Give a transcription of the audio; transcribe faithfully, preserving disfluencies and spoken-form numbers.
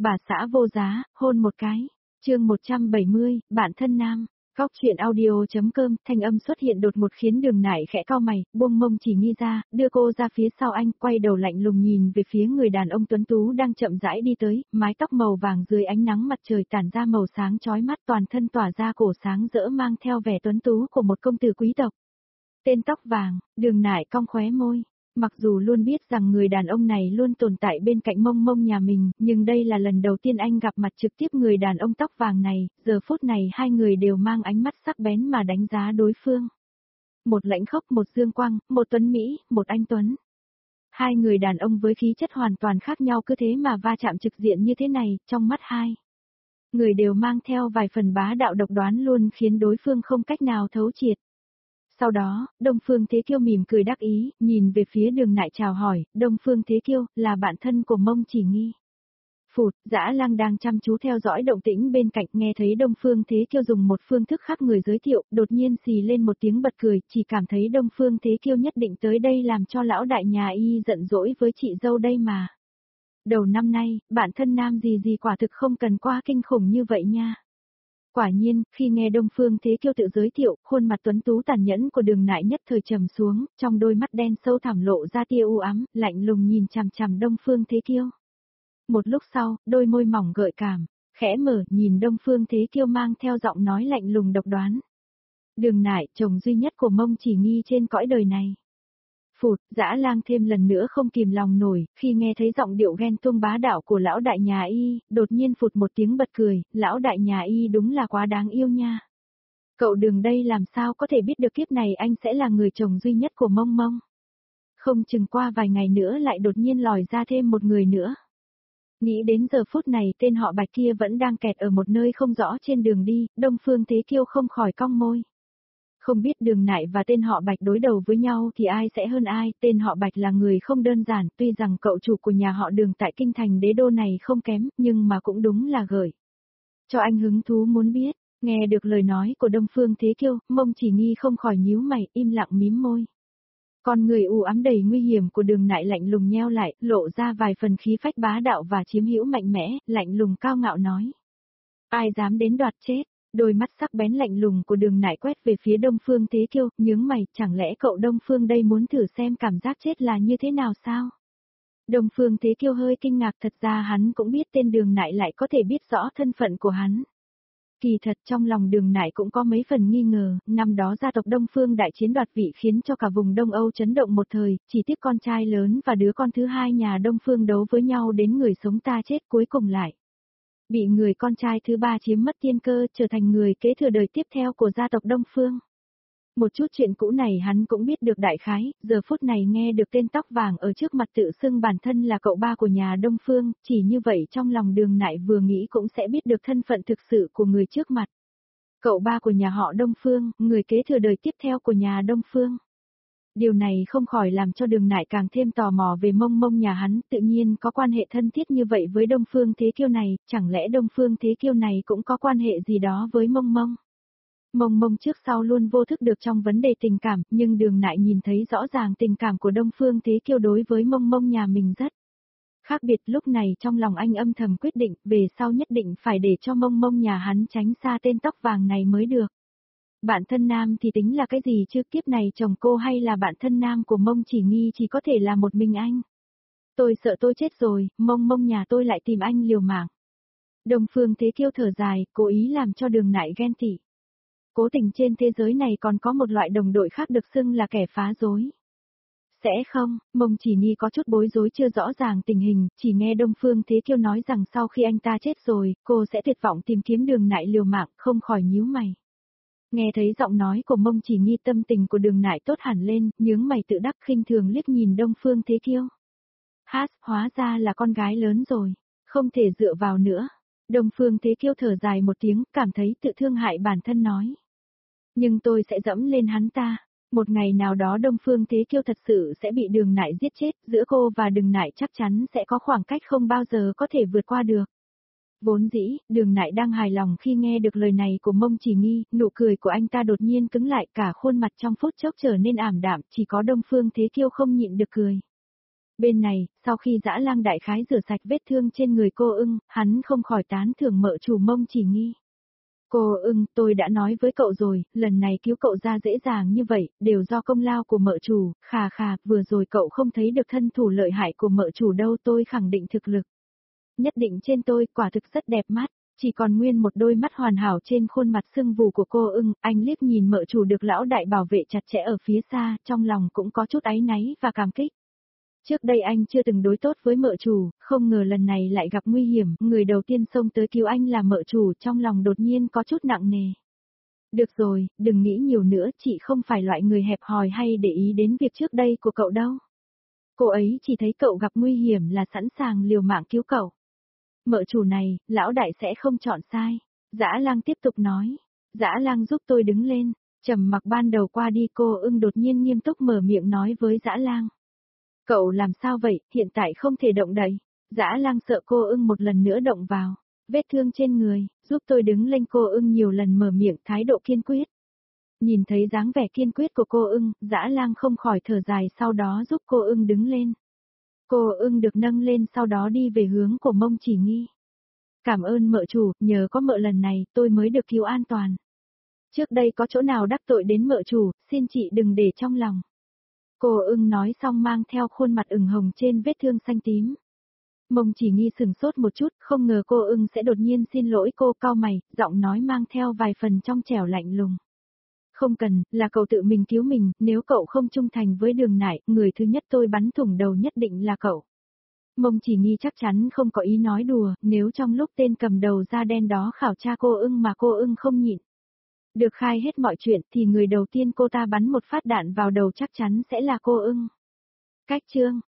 Bà xã vô giá, hôn một cái. Chương một trăm bảy mươi, bạn thân nam. Góc chuyện audio.com, thanh âm xuất hiện đột ngột khiến Đường Nại khẽ cau mày, buông mông chỉ nghi ra, đưa cô ra phía sau anh, quay đầu lạnh lùng nhìn về phía người đàn ông tuấn tú đang chậm rãi đi tới, mái tóc màu vàng dưới ánh nắng mặt trời tản ra màu sáng chói mắt, toàn thân tỏa ra cổ sáng rỡ mang theo vẻ tuấn tú của một công tử quý tộc. Tên tóc vàng, Đường Nại cong khóe môi. Mặc dù luôn biết rằng người đàn ông này luôn tồn tại bên cạnh mông mông nhà mình, nhưng đây là lần đầu tiên anh gặp mặt trực tiếp người đàn ông tóc vàng này, giờ phút này hai người đều mang ánh mắt sắc bén mà đánh giá đối phương. Một lãnh khốc, một dương quang, một tuấn Mỹ, một anh tuấn. Hai người đàn ông với khí chất hoàn toàn khác nhau cứ thế mà va chạm trực diện như thế này, trong mắt hai người đều mang theo vài phần bá đạo độc đoán luôn khiến đối phương không cách nào thấu triệt. Sau đó, Đông Phương Thế Kiêu mỉm cười đắc ý, nhìn về phía Đường Nại chào hỏi, Đông Phương Thế Kiêu, là bạn thân của Mông Chỉ Nghi. Phụt, Dã Lang đang chăm chú theo dõi động tĩnh bên cạnh, nghe thấy Đông Phương Thế Kiêu dùng một phương thức khác người giới thiệu, đột nhiên xì lên một tiếng bật cười, chỉ cảm thấy Đông Phương Thế Kiêu nhất định tới đây làm cho lão đại nhà y giận dỗi với chị dâu đây mà. Đầu năm nay, bạn thân nam gì gì quả thực không cần quá kinh khủng như vậy nha. Quả nhiên, khi nghe Đông Phương Thế Kiêu tự giới thiệu, khuôn mặt tuấn tú tàn nhẫn của Đường Nại nhất thời trầm xuống, trong đôi mắt đen sâu thẳm lộ ra tia u ám, lạnh lùng nhìn chằm chằm Đông Phương Thế Kiêu. Một lúc sau, đôi môi mỏng gợi cảm, khẽ mở, nhìn Đông Phương Thế Kiêu mang theo giọng nói lạnh lùng độc đoán. Đường Nại, chồng duy nhất của Mông Chỉ Nghi trên cõi đời này. Phụt, Dã Lang thêm lần nữa không kìm lòng nổi, khi nghe thấy giọng điệu ghen tuông bá đạo của lão đại nhà y, đột nhiên phụt một tiếng bật cười, lão đại nhà y đúng là quá đáng yêu nha. Cậu Đường đây làm sao có thể biết được kiếp này anh sẽ là người chồng duy nhất của Mông Mông. Không chừng qua vài ngày nữa lại đột nhiên lòi ra thêm một người nữa. Nghĩ đến giờ phút này tên họ Bạch kia vẫn đang kẹt ở một nơi không rõ trên đường đi, Đông Phương Thế Kiêu không khỏi cong môi. Không biết Đường Nại và tên họ Bạch đối đầu với nhau thì ai sẽ hơn ai, tên họ Bạch là người không đơn giản, tuy rằng cậu chủ của nhà họ Đường tại kinh thành đế đô này không kém, nhưng mà cũng đúng là gợi cho anh hứng thú muốn biết. Nghe được lời nói của Đông Phương Thế Kiêu, Mông Chỉ Nghi không khỏi nhíu mày, im lặng mím môi. Con người u ám đầy nguy hiểm của Đường Nại lạnh lùng nheo lại, lộ ra vài phần khí phách bá đạo và chiếm hữu mạnh mẽ, lạnh lùng cao ngạo nói. Ai dám đến đoạt chết? Đôi mắt sắc bén lạnh lùng của Đường Nại quét về phía Đông Phương Thế Kiêu, nhướng mày, chẳng lẽ cậu Đông Phương đây muốn thử xem cảm giác chết là như thế nào sao? Đông Phương Thế Kiêu hơi kinh ngạc, thật ra hắn cũng biết tên Đường Nại lại có thể biết rõ thân phận của hắn. Kỳ thật trong lòng Đường Nại cũng có mấy phần nghi ngờ, năm đó gia tộc Đông Phương đại chiến đoạt vị khiến cho cả vùng Đông Âu chấn động một thời, chỉ tiếc con trai lớn và đứa con thứ hai nhà Đông Phương đấu với nhau đến người sống ta chết cuối cùng lại. Bị người con trai thứ ba chiếm mất tiên cơ, trở thành người kế thừa đời tiếp theo của gia tộc Đông Phương. Một chút chuyện cũ này hắn cũng biết được đại khái, giờ phút này nghe được tên tóc vàng ở trước mặt tự xưng bản thân là cậu ba của nhà Đông Phương, chỉ như vậy trong lòng Đường Nại vừa nghĩ cũng sẽ biết được thân phận thực sự của người trước mặt. Cậu ba của nhà họ Đông Phương, người kế thừa đời tiếp theo của nhà Đông Phương. Điều này không khỏi làm cho Đường Nại càng thêm tò mò về Mông Mông nhà hắn, tự nhiên có quan hệ thân thiết như vậy với Đông Phương Thế Kiêu này, chẳng lẽ Đông Phương Thế Kiêu này cũng có quan hệ gì đó với Mông Mông? Mông Mông trước sau luôn vô thức được trong vấn đề tình cảm, nhưng Đường Nại nhìn thấy rõ ràng tình cảm của Đông Phương Thế Kiêu đối với Mông Mông nhà mình rất khác biệt. Lúc này trong lòng anh âm thầm quyết định, về sau nhất định phải để cho Mông Mông nhà hắn tránh xa tên tóc vàng này mới được. Bạn thân nam thì tính là cái gì chứ, kiếp này chồng cô hay là bạn thân nam của Mông Chỉ Nghi chỉ có thể là một mình anh. Tôi sợ tôi chết rồi, Mông Mông nhà tôi lại tìm anh liều mạng. Đông Phương Thế Kiêu thở dài, cố ý làm cho Đường Nại ghen tị. Cố tình trên thế giới này còn có một loại đồng đội khác được xưng là kẻ phá rối. Sẽ không, Mông Chỉ Nghi có chút bối rối chưa rõ ràng tình hình, chỉ nghe Đông Phương Thế Kiêu nói rằng sau khi anh ta chết rồi, cô sẽ tuyệt vọng tìm kiếm Đường Nại liều mạng, không khỏi nhíu mày. Nghe thấy giọng nói của Mông Chỉ Nghi, tâm tình của Đường Nại tốt hẳn lên, nhướng mày tự đắc khinh thường liếc nhìn Đông Phương Thế Kiêu. Hát, hóa ra là con gái lớn rồi, không thể dựa vào nữa. Đông Phương Thế Kiêu thở dài một tiếng, cảm thấy tự thương hại bản thân nói. Nhưng tôi sẽ dẫm lên hắn ta. Một ngày nào đó Đông Phương Thế Kiêu thật sự sẽ bị Đường Nại giết chết, giữa cô và Đường Nại chắc chắn sẽ có khoảng cách không bao giờ có thể vượt qua được. Vốn dĩ, Đường Nại đang hài lòng khi nghe được lời này của Mông Chỉ Nghi, nụ cười của anh ta đột nhiên cứng lại, cả khuôn mặt trong phút chốc trở nên ảm đạm, chỉ có Đông Phương Thế Kiêu không nhịn được cười. Bên này, sau khi Dã Lang đại khái rửa sạch vết thương trên người cô ưng, hắn không khỏi tán thưởng mợ chủ Mông Chỉ Nghi. Cô ưng, tôi đã nói với cậu rồi, lần này cứu cậu ra dễ dàng như vậy, đều do công lao của mợ chủ, khà khà, vừa rồi cậu không thấy được thân thủ lợi hại của mợ chủ đâu, tôi khẳng định thực lực. Nhất định trên tôi, quả thực rất đẹp mắt, chỉ còn nguyên một đôi mắt hoàn hảo trên khuôn mặt sưng vù của cô ưng, anh liếc nhìn mợ chủ được lão đại bảo vệ chặt chẽ ở phía xa, trong lòng cũng có chút áy náy và cảm kích. Trước đây anh chưa từng đối tốt với mợ chủ, không ngờ lần này lại gặp nguy hiểm, người đầu tiên xông tới cứu anh là mợ chủ, trong lòng đột nhiên có chút nặng nề. Được rồi, đừng nghĩ nhiều nữa, chị không phải loại người hẹp hòi hay để ý đến việc trước đây của cậu đâu. Cô ấy chỉ thấy cậu gặp nguy hiểm là sẵn sàng liều mạng cứu cậu. Mợ chủ này, lão đại sẽ không chọn sai. Dã Lang tiếp tục nói. Dã Lang giúp tôi đứng lên, trầm mặc ban đầu qua đi, cô ưng đột nhiên nghiêm túc mở miệng nói với Dã Lang. Cậu làm sao vậy, hiện tại không thể động đậy. Dã Lang sợ cô ưng một lần nữa động vào. Vết thương trên người, giúp tôi đứng lên, cô ưng nhiều lần mở miệng, thái độ kiên quyết. Nhìn thấy dáng vẻ kiên quyết của cô ưng, Dã Lang không khỏi thở dài, sau đó giúp cô ưng đứng lên. Cô ưng được nâng lên, sau đó đi về hướng của Mông Chỉ Nghi. Cảm ơn mợ chủ, nhờ có mợ lần này, tôi mới được cứu an toàn. Trước đây có chỗ nào đắc tội đến mợ chủ, xin chị đừng để trong lòng. Cô ưng nói xong mang theo khuôn mặt ửng hồng trên vết thương xanh tím. Mông Chỉ Nghi sừng sốt một chút, không ngờ cô ưng sẽ đột nhiên xin lỗi cô, cau mày, giọng nói mang theo vài phần trong trẻo lạnh lùng. Không cần, là cậu tự mình cứu mình, nếu cậu không trung thành với Đường Nải, người thứ nhất tôi bắn thủng đầu nhất định là cậu. Mông Chỉ Nghi chắc chắn không có ý nói đùa, nếu trong lúc tên cầm đầu da đen đó khảo tra cô ưng mà cô ưng không nhịn được khai hết mọi chuyện thì người đầu tiên cô ta bắn một phát đạn vào đầu chắc chắn sẽ là cô ưng. Cách chương